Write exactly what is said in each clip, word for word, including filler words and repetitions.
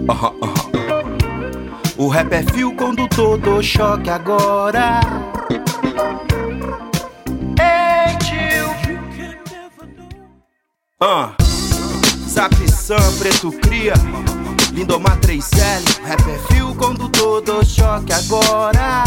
Aham, aham. O rap é fio condutor do choque agora. Ei, tio. Ah, Zap Sam, Preto Cria, Lindomar três L. Rap é fio condutor do choque agora.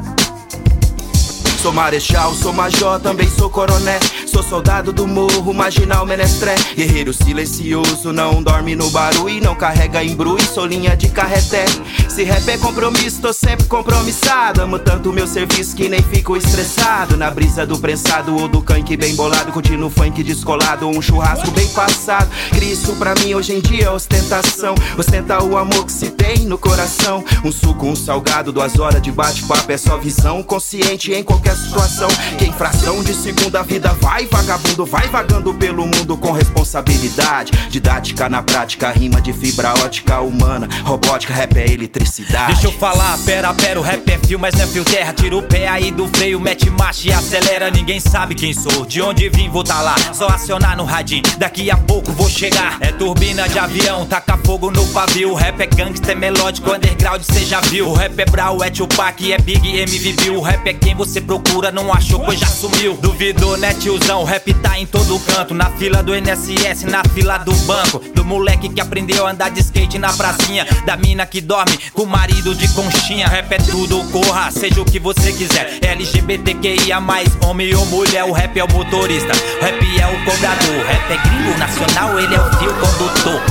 Sou marechal, sou major, também sou coroné. Sou soldado do morro, marginal, menestré. Guerreiro silencioso, não dorme no barulho e não carrega embrulho, sou linha de carreté. Se rap é compromisso, tô sempre compromissado. Amo tanto o meu serviço que nem fico estressado. Na brisa do prensado ou do canque bem bolado, curtindo o funk descolado ou um churrasco bem passado. Cria isso pra mim hoje em dia é ostentação. Ostenta o amor que se tem no coração. Um suco, um salgado, duas horas de bate-papo. É só visão consciente em qualquer situação. Que em fração de segundo a vida vai vagabundo, vai vagando pelo mundo com responsabilidade. Didática na prática, rima de fibra ótica humana. Robótica, rap é eletricidade. Deixa eu falar, pera, pera, o rap é fio, mas não é fio terra. Tira o pé aí do freio, mete marcha e acelera. Ninguém sabe quem sou, de onde vim, vou tá lá. Só acionar no radinho, daqui a pouco vou chegar. É turbina de avião, taca fogo no pavio. O rap é gangster, melódico, underground, cê já viu. O rap é Brau, é Tupac, é Big, M V Bill. O rap é quem você procura, não achou, pois já sumiu. Duvidou, né tiozão? O rap tá em todo canto, na fila do N S S, na fila do banco. Do moleque que aprendeu a andar de skate na pracinha, da mina que dorme com o marido de conchinha. Rap é tudo, corra, seja o que você quiser. L G B T Q I A mais, homem ou mulher. O rap é o motorista, o rap é o cobrador. O rap é gringo nacional, ele é o fio condutor.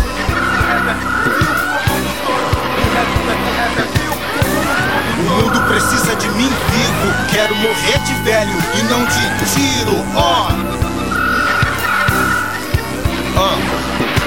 O mundo precisa de mim vivo. Quero morrer de velho e não de tiro. Ó oh. oh.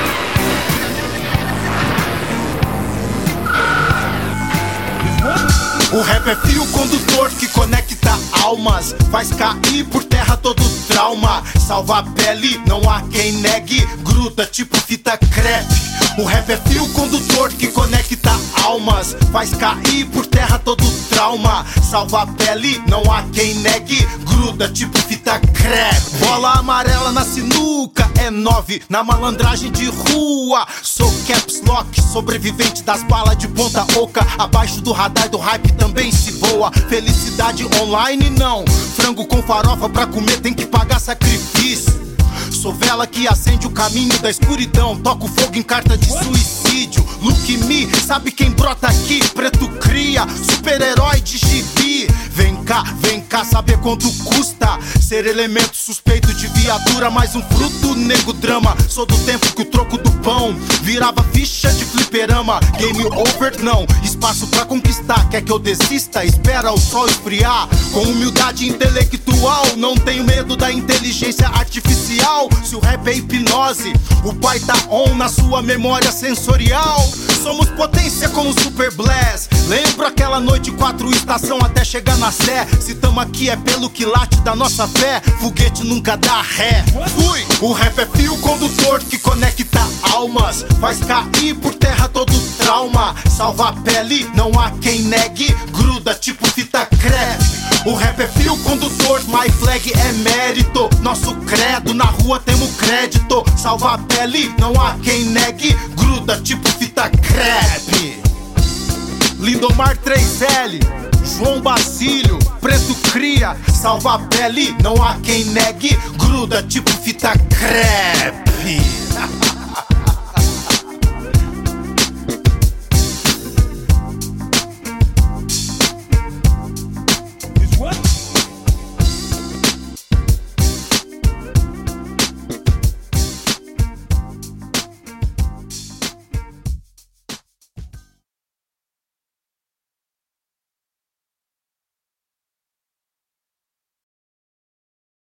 O rap é fio condutor que conecta almas, faz cair por terra todo trauma. Salva a pele, não há quem negue, gruda tipo fita crepe. O rap é fio condutor que conecta almas, faz cair por terra todo trauma. Salva a pele, não há quem negue, gruda tipo fita crepe. Bola amarela na sinuca, é nove na malandragem de rua. Sou caps lock, sobrevivente das balas de ponta oca. Abaixo do radar do hype também se voa. Felicidade online não, frango com farofa pra comer tem que pagar sacrifício. Sou vela que acende o caminho da escuridão, toco fogo em carta de suicídio. Look me, sabe quem brota aqui? Preto Cria, super-herói de gibi. Vem cá, vem cá saber quanto custa ser elemento suspeito de viatura. Mais um fruto, nego drama. Sou do tempo que o troco do pão virava ficha de fliperama. Game over não, espaço pra conquistar. Quer que eu desista? Espera o sol esfriar. Com humildade intelectual, não tenho medo da inteligência artificial. Se o rap é hipnose, o pai tá on na sua memória sensorial. Somos potência com o Super Blast. Lembro aquela noite, quatro estação até chegar na Sé. Se tamo aqui é pelo quilate da nossa fé. Foguete nunca dá ré. Fui! O rap é fio condutor que conecta almas, faz cair por terra todo trauma. Salva a pele, não há quem negue, gruda tipo fita crepe. O rap é fio condutor, my flag é mérito. Nosso credo, na rua temos crédito. Salva a pele, não há quem negue, gruda tipo fita crepe. Lindomar três L, João Basílio, Preto Cria. Salva a pele, não há quem negue, gruda tipo fita crepe.